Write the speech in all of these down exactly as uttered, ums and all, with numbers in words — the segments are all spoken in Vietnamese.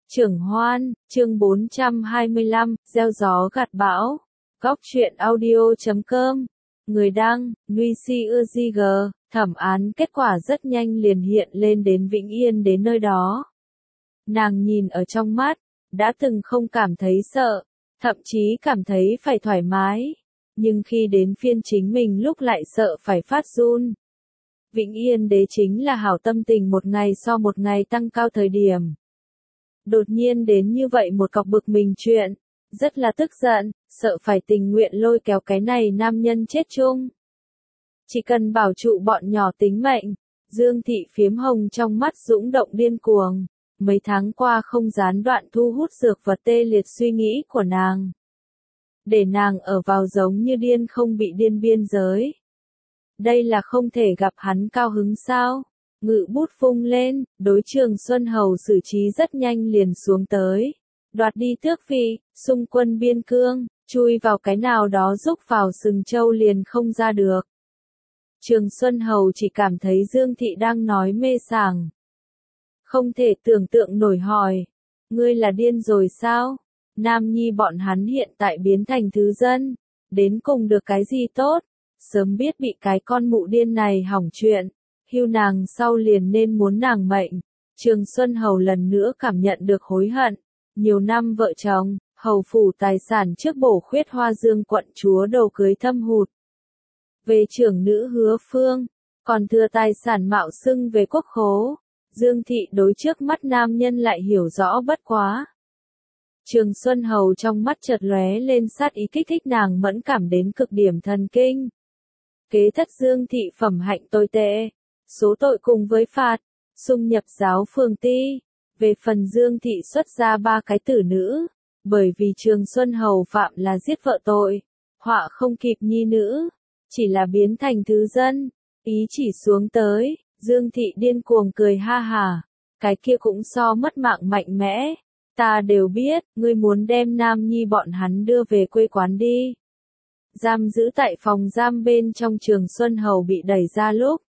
Trưởng Hoan, chương bốn trăm hai mươi lăm, gieo gió gặt bão. Góc truyện audio chấm com. Người đăng, Nuy Si Ưa Di G, thẩm án kết quả rất nhanh liền hiện lên đến Vĩnh Yên đến nơi đó. Nàng nhìn ở trong mắt, đã từng không cảm thấy sợ, thậm chí cảm thấy phải thoải mái. Nhưng khi đến phiên chính mình lúc lại sợ phải phát run. Vĩnh Yên đế chính là hảo tâm tình một ngày so một ngày tăng cao thời điểm. Đột nhiên đến như vậy một cọc bực mình chuyện, rất là tức giận, sợ phải tình nguyện lôi kéo cái này nam nhân chết chung. Chỉ cần bảo trụ bọn nhỏ tính mệnh, Dương thị phiếm hồng trong mắt dũng động điên cuồng, mấy tháng qua không gián đoạn thu hút dược vật tê liệt suy nghĩ của nàng. Để nàng ở vào giống như điên không bị điên biên giới. Đây là không thể gặp hắn cao hứng sao? Ngự bút vung lên, đối Trường Xuân Hầu xử trí rất nhanh liền xuống tới. Đoạt đi tước vị, xung quân biên cương, chui vào cái nào đó rúc vào sừng châu liền không ra được. Trường Xuân Hầu chỉ cảm thấy Dương thị đang nói mê sảng. Không thể tưởng tượng nổi hỏi. Ngươi là điên rồi sao? Nam nhi bọn hắn hiện tại biến thành thứ dân. Đến cùng được cái gì tốt? Sớm biết bị cái con mụ điên này hỏng chuyện. Hưu nàng sau liền nên muốn nàng mệnh. Trường Xuân Hầu lần nữa cảm nhận được hối hận. Nhiều năm vợ chồng, hầu phủ tài sản trước bổ khuyết Hoa Dương quận chúa đầu cưới thâm hụt. Về trưởng nữ Hứa Phương, còn thừa tài sản mạo xưng về quốc khố. Dương thị đối trước mắt nam nhân lại hiểu rõ bất quá. Trường Xuân Hầu trong mắt chợt lóe lên sát ý kích thích nàng mẫn cảm đến cực điểm thần kinh. Kế thất Dương thị phẩm hạnh tồi tệ. Số tội cùng với phạt, xung nhập giáo phường ti. Về phần Dương thị xuất ra ba cái tử nữ, bởi vì Trường Xuân Hầu phạm là giết vợ tội, họa không kịp nhi nữ, chỉ là biến thành thứ dân, ý chỉ xuống tới, Dương thị điên cuồng cười ha hà, cái kia cũng so mất mạng mạnh mẽ, ta đều biết, ngươi muốn đem nam nhi bọn hắn đưa về quê quán đi. Giam giữ tại phòng giam bên trong Trường Xuân Hầu bị đẩy ra lúc.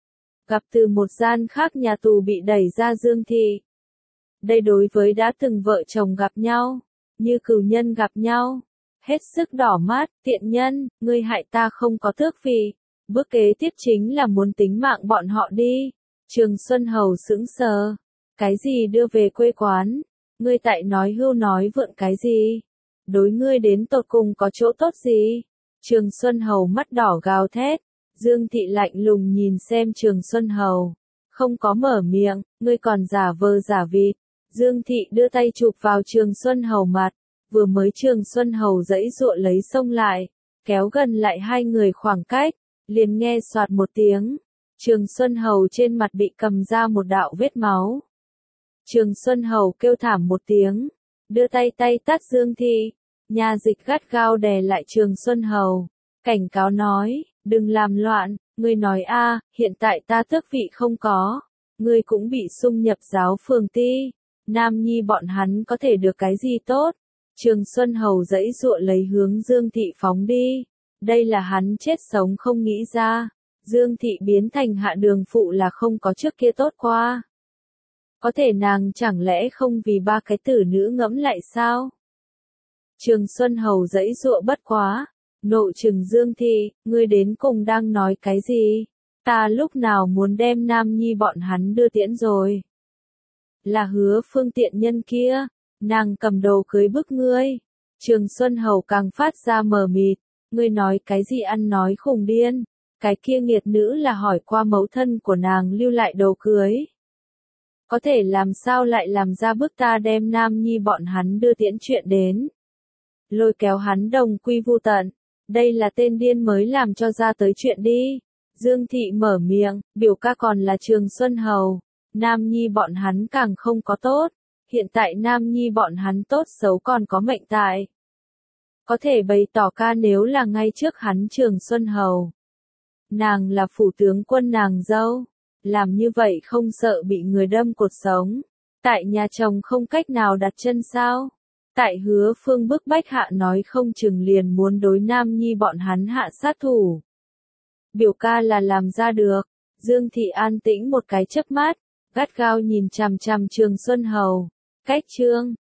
Gặp từ một gian khác nhà tù bị đẩy ra Dương thị. Đây đối với đã từng vợ chồng gặp nhau, như cừu nhân gặp nhau, hết sức đỏ mắt, tiện nhân, ngươi hại ta không có tước vị, bước kế tiếp chính là muốn tính mạng bọn họ đi. Trường Xuân Hầu sững sờ, cái gì đưa về quê quán, ngươi tại nói hưu nói vượn cái gì, đối ngươi đến tột cùng có chỗ tốt gì. Trường Xuân Hầu mắt đỏ gào thét. Dương thị lạnh lùng nhìn xem Trường Xuân Hầu, không có mở miệng, ngươi còn giả vờ giả vịt. Dương thị đưa tay chụp vào Trường Xuân Hầu mặt, vừa mới Trường Xuân Hầu giãy giụa lấy xông lại, kéo gần lại hai người khoảng cách, liền nghe soạt một tiếng, Trường Xuân Hầu trên mặt bị cầm ra một đạo vết máu. Trường Xuân Hầu kêu thảm một tiếng, đưa tay tay tát Dương thị, nha dịch gắt gao đè lại Trường Xuân Hầu, cảnh cáo nói. Đừng làm loạn, ngươi nói a, hiện tại ta tước vị không có, ngươi cũng bị xung nhập giáo phường ti, nam nhi bọn hắn có thể được cái gì tốt. Trường Xuân Hầu giãy giụa lấy hướng Dương thị phóng đi, đây là hắn chết sống không nghĩ ra, Dương thị biến thành hạ đường phụ là không có trước kia tốt qua. Có thể nàng chẳng lẽ không vì ba cái tử nữ ngẫm lại sao? Trường Xuân Hầu giãy giụa bất quá. Nộ trừng Dương thị, ngươi đến cùng đang nói cái gì? Ta lúc nào muốn đem nam nhi bọn hắn đưa tiễn rồi? Là Hứa Phương tiện nhân kia, nàng cầm đầu cưới bức ngươi. Trường Xuân Hầu càng phát ra mờ mịt, ngươi nói cái gì ăn nói khùng điên, cái kia nghiệt nữ là hỏi qua mẫu thân của nàng lưu lại đồ cưới. Có thể làm sao lại làm ra bức ta đem nam nhi bọn hắn đưa tiễn chuyện đến. Lôi kéo hắn đồng quy vu tận. Đây là tên điên mới làm cho ra tới chuyện đi. Dương thị mở miệng, biểu ca còn là Trường Xuân Hầu. Nam nhi bọn hắn càng không có tốt. Hiện tại nam nhi bọn hắn tốt xấu còn có mệnh tại. Có thể bày tỏ ca nếu là ngay trước hắn Trường Xuân Hầu. Nàng là phủ tướng quân nàng dâu. Làm như vậy không sợ bị người đâm cột sống. Tại nhà chồng không cách nào đặt chân sao? Tại Hứa Phương bức bách hạ nói không chừng liền muốn đối nam nhi bọn hắn hạ sát thủ. Biểu ca là làm ra được, Dương thị an tĩnh một cái chớp mắt, gắt gao nhìn chằm chằm Trường Xuân Hầu, Cách chương